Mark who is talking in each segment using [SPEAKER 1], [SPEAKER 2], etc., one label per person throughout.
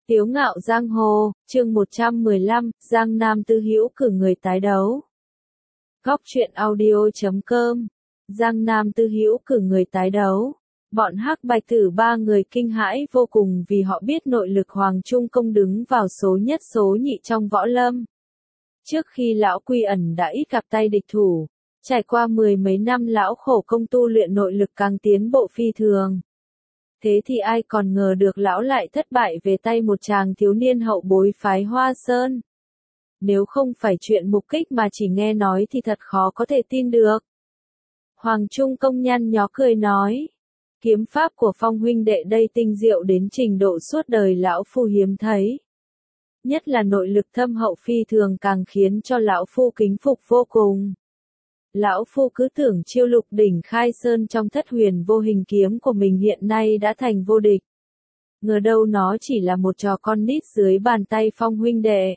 [SPEAKER 1] Tiếu ngạo giang hồ, chương 115, Giang Nam Tư Hữu cử người tái đấu. Góc truyện audio.com. Giang Nam Tư Hữu cử người tái đấu. Bọn Hắc Bạch Tử ba người kinh hãi vô cùng vì họ biết nội lực Hoàng Trung Công đứng vào số nhất số nhị trong võ lâm. Trước khi lão Quy Ẩn đã ít gặp tay địch thủ, trải qua mười mấy năm lão khổ công tu luyện nội lực càng tiến bộ phi thường. Thế thì ai còn ngờ được lão lại thất bại về tay một chàng thiếu niên hậu bối phái Hoa Sơn. Nếu không phải chuyện mục kích mà chỉ nghe nói thì thật khó có thể tin được. Hoàng Trung Công nhăn nhó cười nói. Kiếm pháp của Phong huynh đệ đây tinh diệu đến trình độ suốt đời lão phu hiếm thấy. Nhất là nội lực thâm hậu phi thường càng khiến cho lão phu kính phục vô cùng. Lão phu cứ tưởng chiêu lục đỉnh khai sơn trong thất huyền vô hình kiếm của mình hiện nay đã thành vô địch. Ngờ đâu nó chỉ là một trò con nít dưới bàn tay Phong huynh đệ.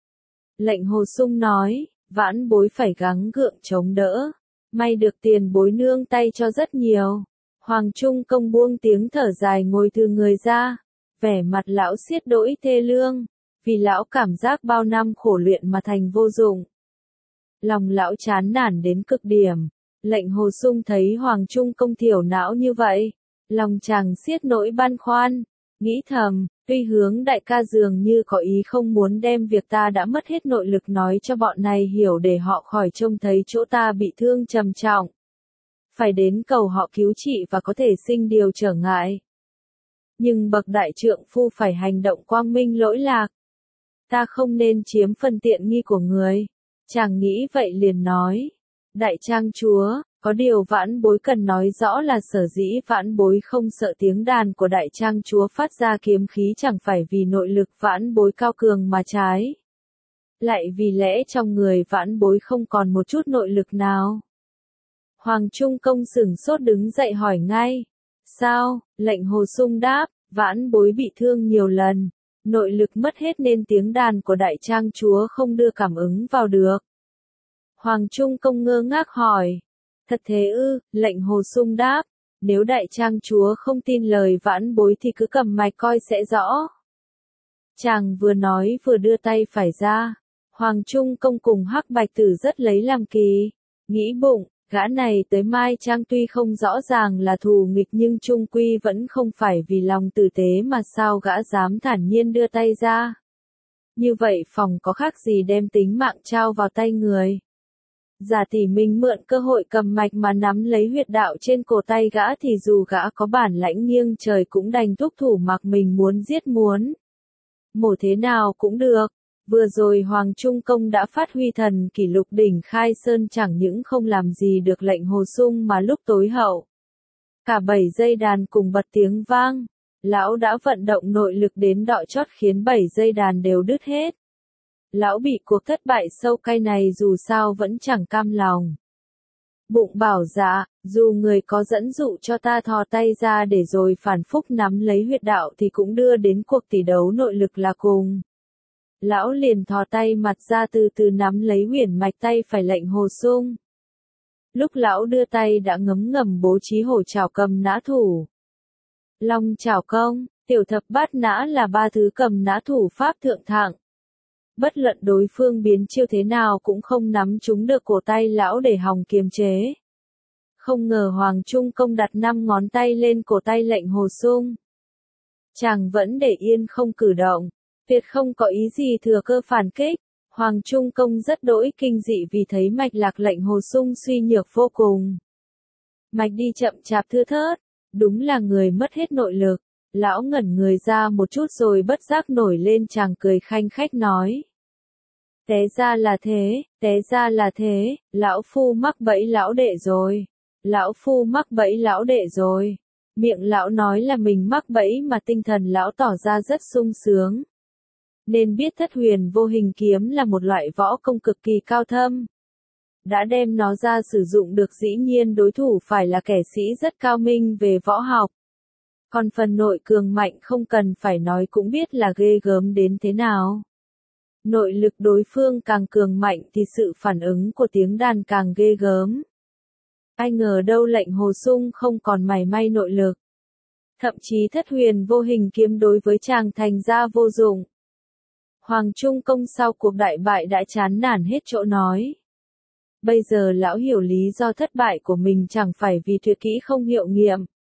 [SPEAKER 1] Lệnh Hồ Sung nói, vãn bối phải gắng gượng chống đỡ. May được tiền bối nương tay cho rất nhiều. Hoàng Trung Công buông tiếng thở dài ngồi từ người ra. Vẻ mặt lão xiết đỗi thê lương. Vì lão cảm giác bao năm khổ luyện mà thành vô dụng. Lòng lão chán nản đến cực điểm. Lệnh Hồ Sung thấy Hoàng Trung Công thiểu não như vậy. Lòng chàng xiết nỗi băn khoăn. Nghĩ thầm, tuy hướng đại ca dường như có ý không muốn đem việc ta đã mất hết nội lực nói cho bọn này hiểu để họ khỏi trông thấy chỗ ta bị thương trầm trọng. Phải đến cầu họ cứu trị và có thể sinh điều trở ngại. Nhưng bậc đại trượng phu phải hành động quang minh lỗi lạc. Ta không nên chiếm phần tiện nghi của người. Chàng nghĩ vậy liền nói. Đại trang chúa, có điều vãn bối cần nói rõ là sở dĩ vãn bối không sợ tiếng đàn của đại trang chúa phát ra kiếm khí chẳng phải vì nội lực vãn bối cao cường mà trái. Lại vì lẽ trong người vãn bối không còn một chút nội lực nào. Hoàng Trung Công sửng sốt đứng dậy hỏi ngay. Sao? Lệnh Hồ Sung đáp, vãn bối bị thương nhiều lần. Nội lực mất hết nên tiếng đàn của đại trang chúa không đưa cảm ứng vào được. Hoàng Trung Công ngơ ngác hỏi. Thật thế ư? Lệnh Hồ Sung đáp. Nếu đại trang chúa không tin lời vãn bối thì cứ cầm mạch coi sẽ rõ. Chàng vừa nói vừa đưa tay phải ra. Hoàng Trung Công cùng Hắc Bạch Tử rất lấy làm kỳ. Nghĩ bụng, gã này tới Mai Trang tuy không rõ ràng là thù nghịch nhưng chung quy vẫn không phải vì lòng tử tế mà sao gã dám thản nhiên đưa tay ra. Như vậy phòng có khác gì đem tính mạng trao vào tay người. Giả tỷ mình mượn cơ hội cầm mạch mà nắm lấy huyệt đạo trên cổ tay gã thì dù gã có bản lãnh nghiêng trời cũng đành thúc thủ mặc mình muốn giết muốn. Mổ thế nào cũng được. Vừa rồi Hoàng Trung Công đã phát huy thần kỷ lục đỉnh khai sơn chẳng những không làm gì được lệnh Hồ Sung mà lúc tối hậu. Cả 7 dây đàn cùng bật tiếng vang. Lão đã vận động nội lực đến đọ chót khiến 7 dây đàn đều đứt hết. Lão bị cuộc thất bại sâu cay này dù sao vẫn chẳng cam lòng. Bụng bảo dạ, dù người có dẫn dụ cho ta thò tay ra để rồi phản phúc nắm lấy huyệt đạo thì cũng đưa đến cuộc tỷ đấu nội lực là cùng. Lão liền thò tay mặt ra từ từ nắm lấy huyền mạch tay phải lệnh Hồ Sung. Lúc lão đưa tay đã ngấm ngầm bố trí hổ chảo cầm nã thủ. Long chảo công, tiểu thập bát nã là ba thứ cầm nã thủ pháp thượng thặng. Bất luận đối phương biến chiêu thế nào cũng không nắm trúng được cổ tay lão để hòng kiềm chế. Không ngờ Hoàng Trung Công đặt 5 ngón tay lên cổ tay lệnh Hồ Sung. Chàng vẫn để yên không cử động. Tuyệt không có ý gì thừa cơ phản kích. Hoàng Trung Công rất đỗi kinh dị vì thấy mạch lạc lệnh Hồ Sung suy nhược vô cùng. Mạch đi chậm chạp thưa thớt. Đúng là người mất hết nội lực. Lão ngẩn người ra một chút rồi bất giác nổi lên chàng cười khanh khách nói. Té ra là thế, té ra là thế, lão phu mắc bẫy lão đệ rồi. Lão phu mắc bẫy lão đệ rồi. Miệng lão nói là mình mắc bẫy mà tinh thần lão tỏ ra rất sung sướng. Nên biết thất huyền vô hình kiếm là một loại võ công cực kỳ cao thâm. Đã đem nó ra sử dụng được dĩ nhiên đối thủ phải là kẻ sĩ rất cao minh về võ học. Còn phần nội cường mạnh không cần phải nói cũng biết là ghê gớm đến thế nào. Nội lực đối phương càng cường mạnh thì sự phản ứng của tiếng đàn càng ghê gớm. Ai ngờ đâu lệnh Hồ Sung không còn mảy may nội lực. Thậm chí thất huyền vô hình kiếm đối với chàng thành ra vô dụng. Hoàng Trung Công sau cuộc đại bại đã chán nản hết chỗ nói. Bây giờ lão hiểu lý do thất bại của mình chẳng phải vì tuyệt kỹ không hiệu nghiệm.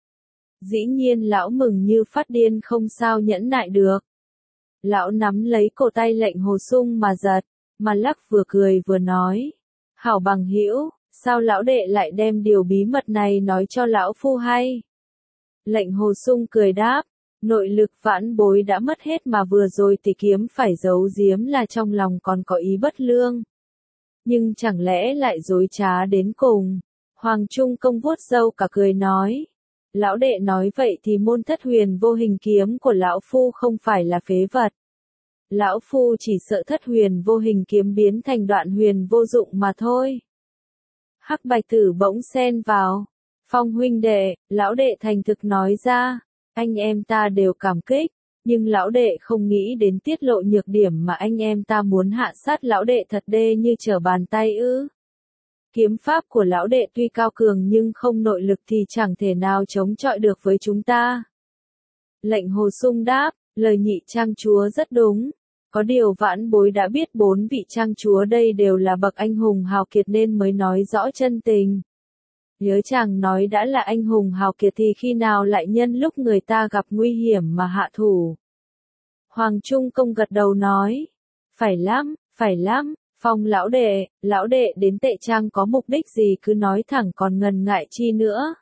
[SPEAKER 1] Dĩ nhiên lão mừng như phát điên không sao nhẫn nại được. Lão nắm lấy cổ tay Lệnh Hồ Sung mà giật, mà lắc vừa cười vừa nói. Hảo bằng hữu, sao lão đệ lại đem điều bí mật này nói cho lão phu hay? Lệnh Hồ Sung cười đáp, nội lực vãn bối đã mất hết mà vừa rồi thì kiếm phải giấu giếm là trong lòng còn có ý bất lương. Nhưng chẳng lẽ lại dối trá đến cùng? Hoàng Trung Công vuốt râu cả cười nói. Lão đệ nói vậy thì môn thất huyền vô hình kiếm của lão phu không phải là phế vật. Lão phu chỉ sợ thất huyền vô hình kiếm biến thành đoạn huyền vô dụng mà thôi. Hắc Bạch Tử bỗng xen vào. Phong huynh đệ, lão đệ thành thực nói ra, anh em ta đều cảm kích, nhưng lão đệ không nghĩ đến tiết lộ nhược điểm mà anh em ta muốn hạ sát lão đệ thật đê như trở bàn tay ư. Kiếm pháp của lão đệ tuy cao cường nhưng không nội lực thì chẳng thể nào chống chọi được với chúng ta. Lệnh Hồ Sung đáp, lời nhị trang chúa rất đúng. Có điều vãn bối đã biết 4 vị trang chúa đây đều là bậc anh hùng hào kiệt nên mới nói rõ chân tình. Nhớ chàng nói đã là anh hùng hào kiệt thì khi nào lại nhân lúc người ta gặp nguy hiểm mà hạ thủ. Hoàng Trung Công gật đầu nói, phải lắm, Phong lão đệ đến Tệ Trang có mục đích gì cứ nói thẳng còn ngần ngại chi nữa.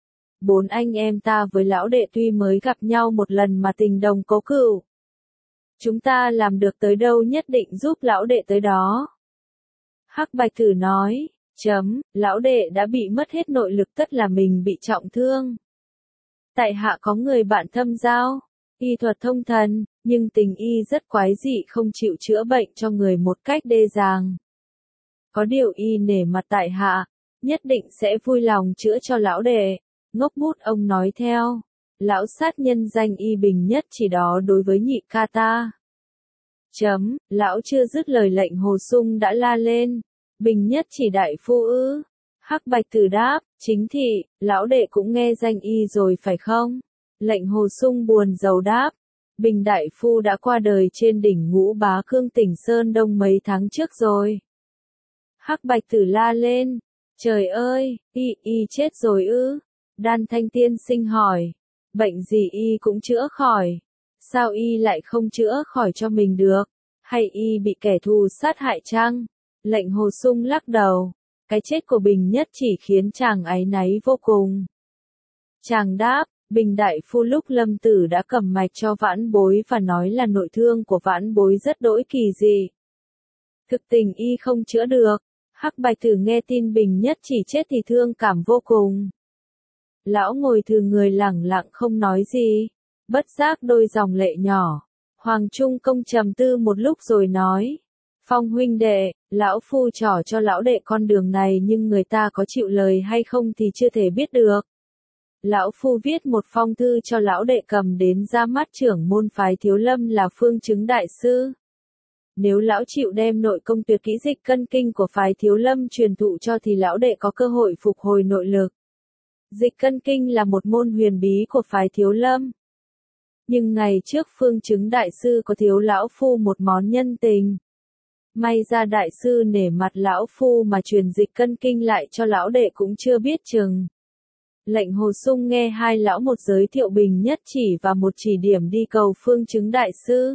[SPEAKER 1] 4 anh em ta với lão đệ tuy mới gặp nhau một lần mà tình đồng cố cựu. Chúng ta làm được tới đâu nhất định giúp lão đệ tới đó. Hắc Bạch Tử nói, lão đệ đã bị mất hết nội lực tất là mình bị trọng thương. Tại hạ có người bạn thâm giao, y thuật thông thần, nhưng tình y rất quái dị không chịu chữa bệnh cho người một cách đê dàng. Có điều y nể mặt tại hạ, nhất định sẽ vui lòng chữa cho lão đệ. Ngốc bút ông nói theo, lão sát nhân danh y Bình Nhất Chỉ đó đối với nhị ca ta. Lão chưa dứt lời Lệnh Hồ Sung đã la lên, Bình Nhất Chỉ đại phu ư? Hắc Bạch Tử đáp, chính thị, lão đệ cũng nghe danh y rồi phải không? Lệnh Hồ Sung buồn rầu đáp, Bình đại phu đã qua đời trên đỉnh Ngũ Bá Cương tỉnh Sơn Đông mấy tháng trước rồi. Hắc Bạch Tử la lên, trời ơi, y chết rồi ư? Đan Thanh tiên sinh hỏi, bệnh gì y cũng chữa khỏi, sao y lại không chữa khỏi cho mình được, hay y bị kẻ thù sát hại chăng? Lệnh Hồ Sung lắc đầu, cái chết của Bình Nhất Chỉ khiến chàng áy náy vô cùng. Chàng đáp, Bình đại phu lúc lâm tử đã cầm mạch cho vãn bối và nói là nội thương của vãn bối rất đỗi kỳ dị. Thực tình y không chữa được. Hắc Bạch Tử nghe tin Bình Nhất Chỉ chết thì thương cảm vô cùng. Lão ngồi thừ người lẳng lặng không nói gì, bất giác đôi dòng lệ nhỏ. Hoàng Trung Công trầm tư một lúc rồi nói, Phong huynh đệ, lão phu trỏ cho lão đệ con đường này nhưng người ta có chịu lời hay không thì chưa thể biết được. Lão phu viết một phong thư cho lão đệ cầm đến ra mắt trưởng môn phái Thiếu Lâm là Phương Chứng đại sư. Nếu lão chịu đem nội công tuyệt kỹ Dịch Cân Kinh của phái Thiếu Lâm truyền thụ cho thì lão đệ có cơ hội phục hồi nội lực. Dịch Cân Kinh là một môn huyền bí của phái Thiếu Lâm. Nhưng ngày trước Phương Chứng đại sư có thiếu lão phu một món nhân tình. May ra đại sư nể mặt lão phu mà truyền Dịch Cân Kinh lại cho lão đệ cũng chưa biết chừng. Lệnh Hồ Sung nghe hai lão một giới thiệu Bình Nhất Chỉ và một chỉ điểm đi cầu Phương Chứng đại sư.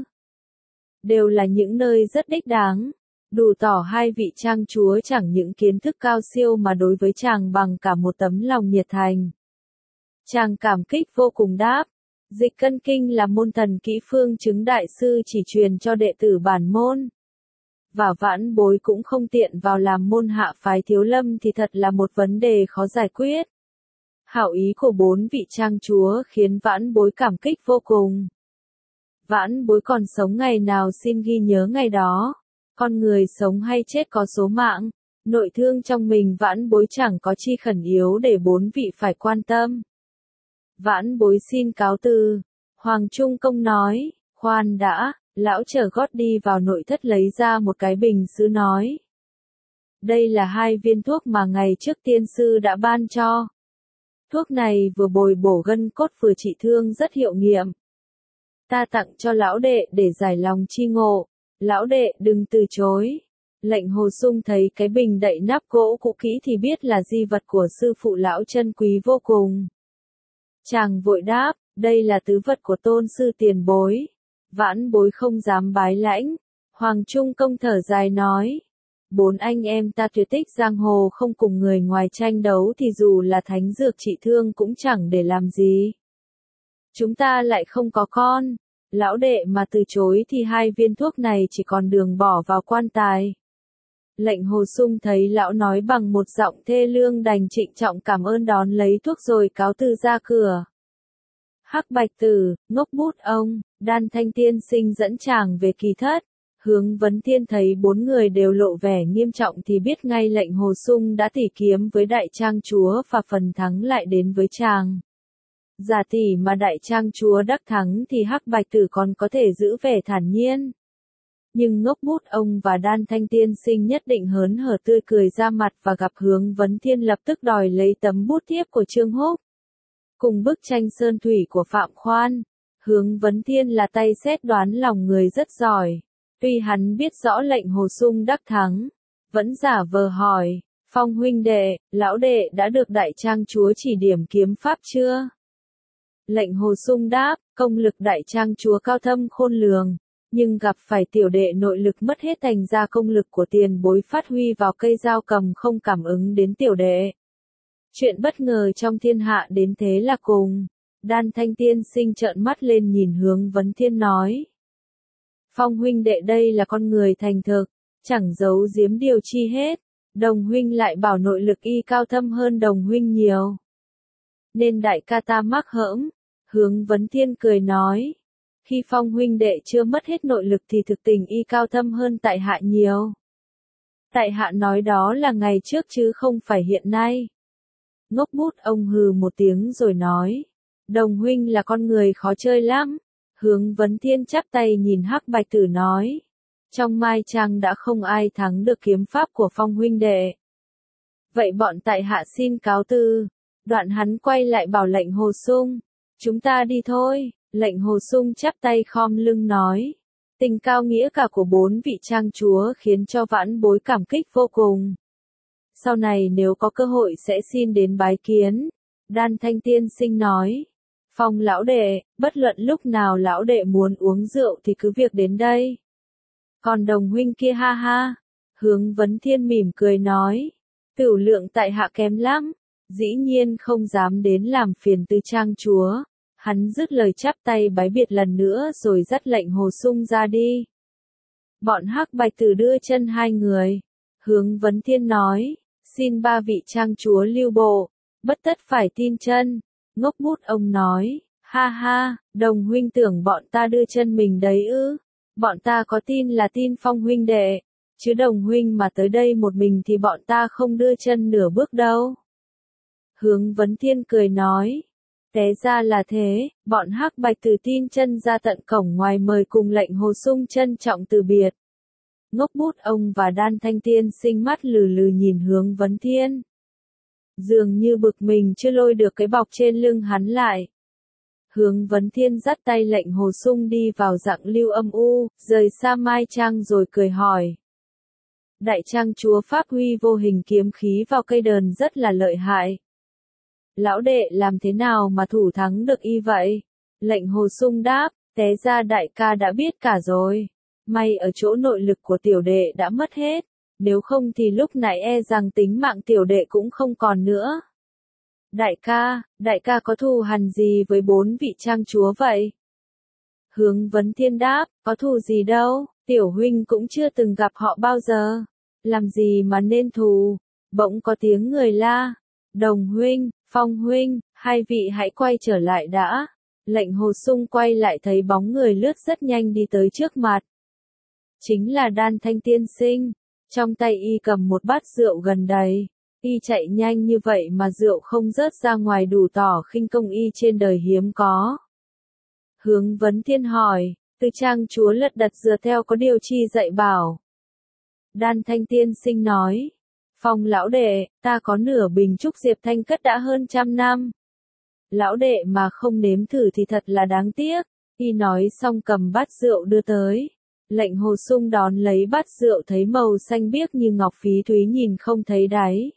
[SPEAKER 1] Đều là những nơi rất đích đáng, đủ tỏ hai vị trang chúa chẳng những kiến thức cao siêu mà đối với chàng bằng cả một tấm lòng nhiệt thành. Chàng cảm kích vô cùng đáp, Dịch Cân Kinh là môn thần kỹ Phương Chứng đại sư chỉ truyền cho đệ tử bản môn. Và vãn bối cũng không tiện vào làm môn hạ phái Thiếu Lâm thì thật là một vấn đề khó giải quyết. Hảo ý của 4 vị trang chúa khiến vãn bối cảm kích vô cùng. Vãn bối còn sống ngày nào xin ghi nhớ ngày đó. Con người sống hay chết có số mạng. Nội thương trong mình vãn bối chẳng có chi khẩn yếu để 4 vị phải quan tâm. Vãn bối xin cáo từ. Hoàng Trung Công nói, khoan đã, lão trở gót đi vào nội thất lấy ra một cái bình sứ nói. Đây là 2 viên thuốc mà ngày trước tiên sư đã ban cho. Thuốc này vừa bồi bổ gân cốt vừa trị thương rất hiệu nghiệm. Ta tặng cho lão đệ để giải lòng chi ngộ. Lão đệ đừng từ chối. Lệnh Hồ Sung thấy cái bình đậy nắp gỗ cũ kỹ thì biết là di vật của sư phụ lão chân quý vô cùng. Chàng vội đáp, đây là tứ vật của tôn sư tiền bối. Vãn bối không dám bái lãnh. Hoàng Trung Công thở dài nói. 4 anh em ta tuyệt tích giang hồ không cùng người ngoài tranh đấu thì dù là thánh dược trị thương cũng chẳng để làm gì. Chúng ta lại không có con. Lão đệ mà từ chối thì 2 viên thuốc này chỉ còn đường bỏ vào quan tài. Lệnh Hồ Sung thấy lão nói bằng một giọng thê lương đành trịnh trọng cảm ơn đón lấy thuốc rồi cáo từ ra cửa. Hắc Bạch Tử, Ngốc Bút ông, Đan Thanh Tiên Sinh dẫn chàng về kỳ thất. Hướng Vấn Thiên thấy 4 người đều lộ vẻ nghiêm trọng thì biết ngay lệnh Hồ Sung đã tỉ kiếm với đại trang chúa và phần thắng lại đến với chàng. Giả tỷ mà đại trang chúa đắc thắng thì Hắc Bạch Tử còn có thể giữ vẻ thản nhiên. Nhưng Ngốc Bút ông và Đan Thanh Tiên Sinh nhất định hớn hở tươi cười ra mặt và gặp Hướng Vấn Thiên lập tức đòi lấy tấm bút thiếp của Trương Húc. Cùng bức tranh sơn thủy của Phạm Khoan, Hướng Vấn Thiên là tay xét đoán lòng người rất giỏi. Tuy hắn biết rõ lệnh Hồ Sung đắc thắng, vẫn giả vờ hỏi, Phong huynh đệ, lão đệ đã được đại trang chúa chỉ điểm kiếm pháp chưa? Lệnh Hồ Sung đáp, công lực đại trang chúa cao thâm khôn lường, nhưng gặp phải tiểu đệ nội lực mất hết thành ra công lực của tiền bối phát huy vào cây dao cầm không cảm ứng đến tiểu đệ. Chuyện bất ngờ trong thiên hạ đến thế là cùng. Đan Thanh Tiên Sinh trợn mắt lên nhìn Hướng Vấn Thiên nói. Phong huynh đệ đây là con người thành thực, chẳng giấu giếm điều chi hết. Đồng huynh lại bảo nội lực y cao thâm hơn đồng huynh nhiều. Nên đại ca ta mắc hỡm. Hướng Vấn Thiên cười nói. Khi Phong huynh đệ chưa mất hết nội lực thì thực tình y cao thâm hơn tại hạ nhiều. Tại hạ nói đó là ngày trước chứ không phải hiện nay. Ngốc Bút ông hừ một tiếng rồi nói. Đồng huynh là con người khó chơi lắm. Hướng Vấn Thiên chắp tay nhìn Hắc Bạch Tử nói. Trong Mai Trang đã không ai thắng được kiếm pháp của Phong huynh đệ. Vậy bọn tại hạ xin cáo từ. Đoạn hắn quay lại bảo lệnh Hồ Sung. Chúng ta đi thôi. Lệnh Hồ Sung chắp tay khom lưng nói. Tình cao nghĩa cả của 4 vị trang chúa khiến cho vãn bối cảm kích vô cùng. Sau này nếu có cơ hội sẽ xin đến bái kiến. Đan Thanh Tiên Sinh nói. Phong lão đệ, bất luận lúc nào lão đệ muốn uống rượu thì cứ việc đến đây. Còn đồng huynh kia ha ha. Hướng Vấn Thiên mỉm cười nói. Tửu lượng tại hạ kém lắm. Dĩ nhiên không dám đến làm phiền tư trang chúa. Hắn dứt lời chắp tay bái biệt lần nữa rồi dắt lệnh Hồ Sung ra đi. Bọn Hắc Bạch Tử đưa chân 2 người. Hướng Vấn Thiên nói. Xin 3 vị trang chúa lưu bộ. Bất tất phải tin chân. Ngốc Bút ông nói. Ha ha, đồng huynh tưởng bọn ta đưa chân mình đấy ư. Bọn ta có tin là tin Phong huynh đệ. Chứ đồng huynh mà tới đây một mình thì bọn ta không đưa chân nửa bước đâu. Hướng Vấn Thiên cười nói. Té ra là thế, bọn Hắc Bạch Tử tin chân ra tận cổng ngoài mời cùng lệnh Hồ Sung trân trọng từ biệt. Ngốc Bút ông và Đan Thanh Tiên Sinh mắt lừ lừ nhìn Hướng Vấn Thiên. Dường như bực mình chưa lôi được cái bọc trên lưng hắn lại. Hướng Vấn Thiên dắt tay lệnh Hồ Sung đi vào dạng lưu âm u, rời xa Mai Trang rồi cười hỏi. Đại trang chúa pháp huy vô hình kiếm khí vào cây đờn rất là lợi hại. Lão đệ làm thế nào mà thủ thắng được y vậy? Lệnh Hồ Sung đáp, té ra đại ca đã biết cả rồi. May ở chỗ nội lực của tiểu đệ đã mất hết. Nếu không thì lúc nãy e rằng tính mạng tiểu đệ cũng không còn nữa. Đại ca có thù hằn gì với 4 vị trang chúa vậy? Hướng Vấn Thiên đáp, có thù gì đâu, tiểu huynh cũng chưa từng gặp họ bao giờ. Làm gì mà nên thù? Bỗng có tiếng người la. Đồng huynh, Phong huynh, 2 vị hãy quay trở lại đã. Lệnh Hồ Sung quay lại thấy bóng người lướt rất nhanh đi tới trước mặt. Chính là Đan Thanh Tiên Sinh. Trong tay y cầm một bát rượu gần đầy. Y chạy nhanh như vậy mà rượu không rớt ra ngoài đủ tỏ khinh công y trên đời hiếm có. Hướng Vấn Thiên hỏi, Tư trang chúa Lật Đật dựa theo có điều chi dạy bảo? Đan Thanh Tiên Sinh nói, Phong lão đệ, ta có nửa bình trúc diệp thanh cất đã hơn 100 năm. Lão đệ mà không nếm thử thì thật là đáng tiếc. Y nói xong cầm bát rượu đưa tới. Lệnh Hồ Sung đón lấy bát rượu thấy màu xanh biếc như ngọc phí thúy nhìn không thấy đáy.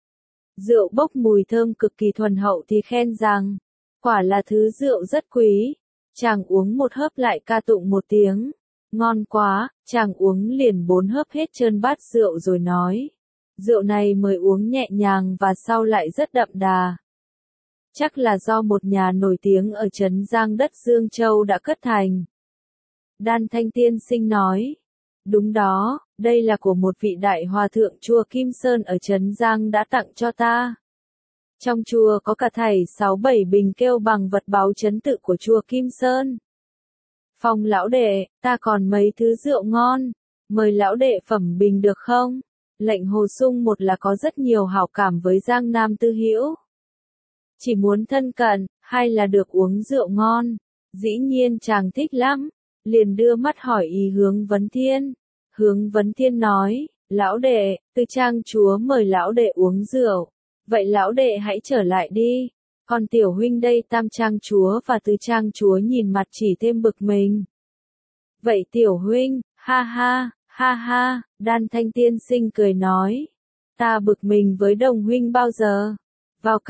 [SPEAKER 1] Rượu bốc mùi thơm cực kỳ thuần hậu thì khen rằng, quả là thứ rượu rất quý. Chàng uống một hớp lại ca tụng một tiếng. Ngon quá, chàng uống liền 4 hớp hết trơn bát rượu rồi nói. Rượu này mới uống nhẹ nhàng và sau lại rất đậm đà. Chắc là do một nhà nổi tiếng ở trấn Giang đất Dương Châu đã cất thành. Đan Thanh Tiên Sinh nói. Đúng đó, đây là của một vị đại hòa thượng chùa Kim Sơn ở trấn Giang đã tặng cho ta. Trong chùa có cả thảy 6-7 bình kêu bằng vật báu trấn tự của chùa Kim Sơn. Phong lão đệ, ta còn mấy thứ rượu ngon, mời lão đệ phẩm bình được không? Lệnh Hồ Sung một là có rất nhiều hảo cảm với Giang Nam Tư Hữu. Chỉ muốn thân cận, hai là được uống rượu ngon. Dĩ nhiên chàng thích lắm, liền đưa mắt hỏi ý Hướng Vấn Thiên. Hướng Vấn Thiên nói, lão đệ, Tư Trang chúa mời lão đệ uống rượu. Vậy lão đệ hãy trở lại đi. Còn tiểu huynh đây Tam Trang chúa và Tư Trang chúa nhìn mặt chỉ thêm bực mình. Vậy tiểu huynh, ha ha, ha ha, Đan Thanh Tiên Sinh cười nói. Ta bực mình với đồng huynh bao giờ? Vào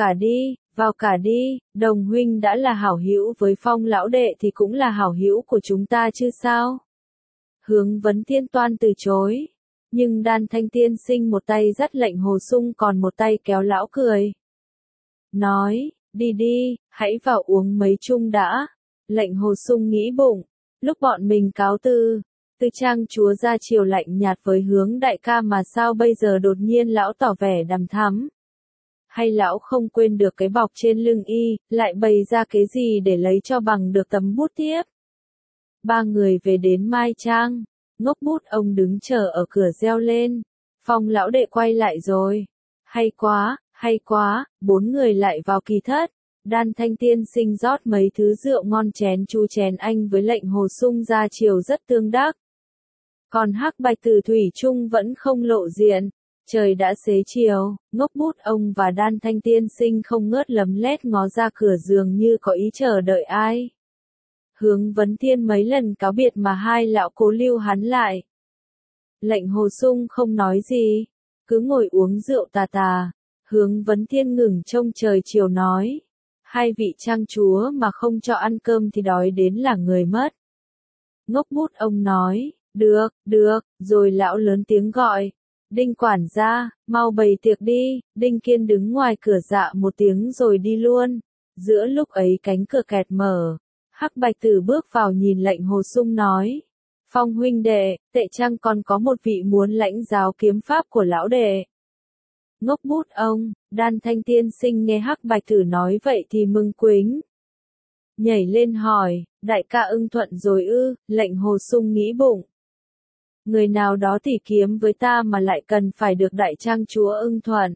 [SPEAKER 1] cả đi, đồng huynh đã là hảo hữu với Phong lão đệ thì cũng là hảo hữu của chúng ta chứ sao? Hướng Vấn Thiên toan từ chối. Nhưng Đan Thanh Tiên Sinh một tay dắt Lệnh Hồ Sung còn một tay kéo lão cười. Nói, đi đi, hãy vào uống mấy chung đã. Lệnh Hồ Sung nghĩ bụng, lúc bọn mình cáo từ, Tư Trang chúa ra chiều lạnh nhạt với Hướng đại ca mà sao bây giờ đột nhiên lão tỏ vẻ đằm thắm. Hay lão không quên được cái bọc trên lưng y, lại bày ra cái gì để lấy cho bằng được tấm bút tiếp. Ba người về đến Mai Trang, Ngốc Bút ông đứng chờ ở cửa reo lên. Phong lão đệ quay lại rồi. Hay quá, 4 người lại vào kỳ thất. Đan Thanh Tiên Sinh rót mấy thứ rượu ngon chén chu chén anh với Lệnh Hồ Sung ra chiều rất tương đắc. Còn Hắc Bạch Tử thủy chung vẫn không lộ diện. Trời đã xế chiều, Ngốc Bút ông và Đan Thanh Tiên Sinh không ngớt lấm lét ngó ra cửa giường như có ý chờ đợi ai. Hướng Vấn Thiên mấy lần cáo biệt mà hai lão cố lưu hắn lại. Lệnh Hồ Sung không nói gì, cứ ngồi uống rượu tà tà. Hướng Vấn Thiên ngừng trông trời chiều nói. Hai vị trang chúa mà không cho ăn cơm thì đói đến là người mất. Ngốc Bút ông nói, được, rồi lão lớn tiếng gọi. Đinh quản gia, mau bày tiệc đi. Đinh Kiên đứng ngoài cửa dạ một tiếng rồi đi luôn. Giữa lúc ấy cánh cửa kẹt mở. Hắc Bạch Tử bước vào nhìn Lệnh Hồ Sung nói. Phong huynh đệ, tệ chăng còn có một vị muốn lãnh giáo kiếm pháp của lão đệ. Ngốc Bút ông, Đan Thanh Tiên Sinh nghe Hắc Bạch Tử nói vậy thì mừng quính. Nhảy lên hỏi, đại ca ưng thuận rồi ư? Lệnh Hồ Sung nghĩ bụng. Người nào đó tỉ kiếm với ta mà lại cần phải được đại trang chúa ưng thuận.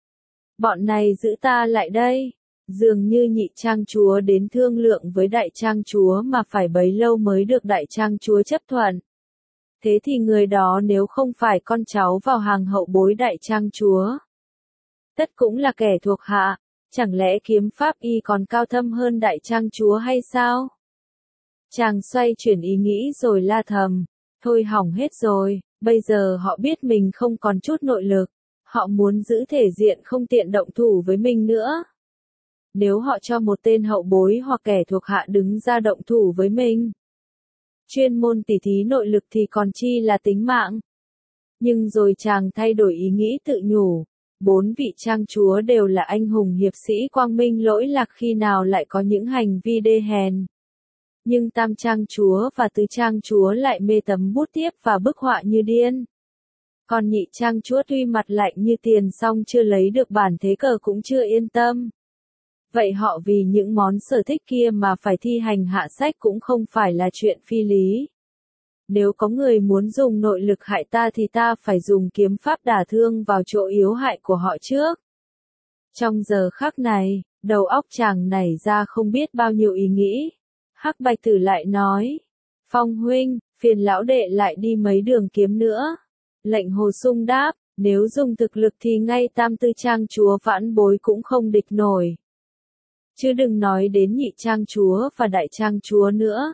[SPEAKER 1] Bọn này giữ ta lại đây. Dường như nhị trang chúa đến thương lượng với đại trang chúa mà phải bấy lâu mới được đại trang chúa chấp thuận. Thế thì người đó nếu không phải con cháu vào hàng hậu bối đại trang chúa, tất cũng là kẻ thuộc hạ, chẳng lẽ kiếm pháp y còn cao thâm hơn đại trang chúa hay sao? Chàng xoay chuyển ý nghĩ rồi la thầm, thôi hỏng hết rồi, bây giờ họ biết mình không còn chút nội lực, họ muốn giữ thể diện không tiện động thủ với mình nữa. Nếu họ cho một tên hậu bối hoặc kẻ thuộc hạ đứng ra động thủ với mình, chuyên môn tỉ thí nội lực thì còn chi là tính mạng. Nhưng rồi chàng thay đổi ý nghĩ tự nhủ, 4 vị trang chúa đều là anh hùng hiệp sĩ quang minh lỗi lạc khi nào lại có những hành vi đê hèn. Nhưng Tam Trang chúa và Tứ Trang chúa lại mê tấm bút tiếp và bức họa như điên. Còn Nhị Trang chúa tuy mặt lạnh như tiền song chưa lấy được bản thế cờ cũng chưa yên tâm. Vậy họ vì những món sở thích kia mà phải thi hành hạ sách cũng không phải là chuyện phi lý. Nếu có người muốn dùng nội lực hại ta thì ta phải dùng kiếm pháp đả thương vào chỗ yếu hại của họ trước. Trong giờ khắc này, đầu óc chàng nảy ra không biết bao nhiêu ý nghĩ. Hắc Bạch Tử lại nói, Phong huynh, phiền lão đệ lại đi mấy đường kiếm nữa. Lệnh Hồ Sung đáp, Nếu dùng thực lực thì ngay tam tư trang chúa vãn bối cũng không địch nổi. Chứ đừng nói đến nhị trang chúa và đại trang chúa nữa.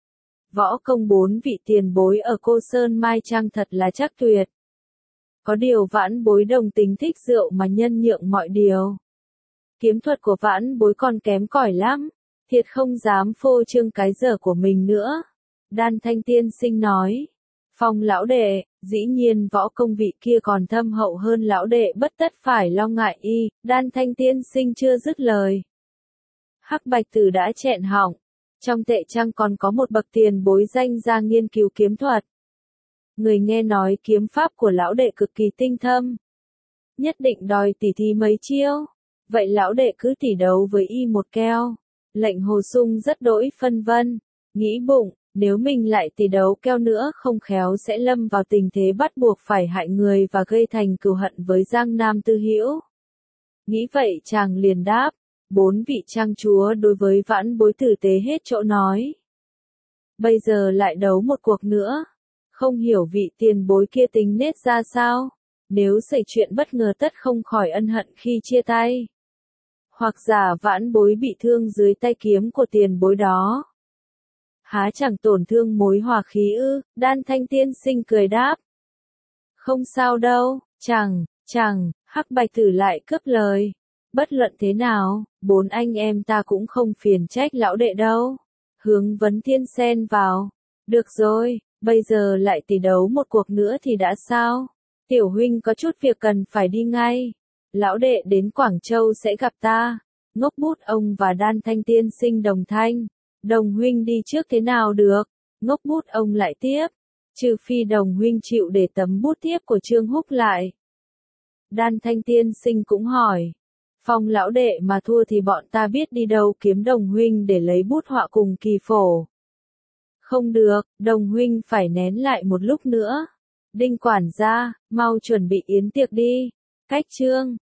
[SPEAKER 1] Võ công 4 vị tiền bối ở Cô Sơn Mai Trang thật là chắc tuyệt. Có điều vãn bối đồng tính thích rượu mà nhân nhượng mọi điều. Kiếm thuật của vãn bối còn kém cỏi lắm, thiệt không dám phô trương cái dở của mình nữa. Đan Thanh tiên sinh nói. Phong lão đệ, dĩ nhiên võ công vị kia còn thâm hậu hơn lão đệ bất tất phải lo ngại y, Đan Thanh tiên sinh chưa dứt lời. Hắc Bạch Tử đã chẹn họng. Trong tệ trang còn có một bậc tiền bối danh ra nghiên cứu kiếm thuật. Người nghe nói kiếm pháp của lão đệ cực kỳ tinh thâm. Nhất định đòi tỉ thí mấy chiêu. Vậy lão đệ cứ tỉ đấu với y một keo. Lệnh Hồ Sung rất đỗi phân vân. Nghĩ bụng, nếu mình lại tỉ đấu keo nữa không khéo sẽ lâm vào tình thế bắt buộc phải hại người và gây thành cừu hận với Giang Nam Tư Hữu. Nghĩ vậy chàng liền đáp. 4 vị trang chúa đối với vãn bối tử tế hết chỗ nói. Bây giờ lại đấu một cuộc nữa. Không hiểu vị tiền bối kia tính nết ra sao. Nếu xảy chuyện bất ngờ tất không khỏi ân hận khi chia tay. Hoặc giả vãn bối bị thương dưới tay kiếm của tiền bối đó. Há chẳng tổn thương mối hòa khí ư, Đan Thanh tiên sinh cười đáp. Không sao đâu, chẳng, Hắc Bạch Tử lại cướp lời. Bất luận thế nào, 4 anh em ta cũng không phiền trách lão đệ đâu. Hướng Vấn Thiên xen vào. Được rồi, bây giờ lại tỉ đấu một cuộc nữa thì đã sao? Tiểu huynh có chút việc cần phải đi ngay. Lão đệ đến Quảng Châu sẽ gặp ta. Ngốc bút ông và Đan Thanh tiên sinh đồng thanh. Đồng huynh đi trước thế nào được? Ngốc bút ông lại tiếp. Trừ phi đồng huynh chịu để tấm bút tiếp của Trương Húc lại. Đan Thanh tiên sinh cũng hỏi. Phong lão đệ mà thua thì bọn ta biết đi đâu kiếm đồng huynh để lấy bút họa cùng kỳ phổ. Không được, đồng huynh phải nén lại một lúc nữa. Đinh quản gia, mau chuẩn bị yến tiệc đi. Cách chương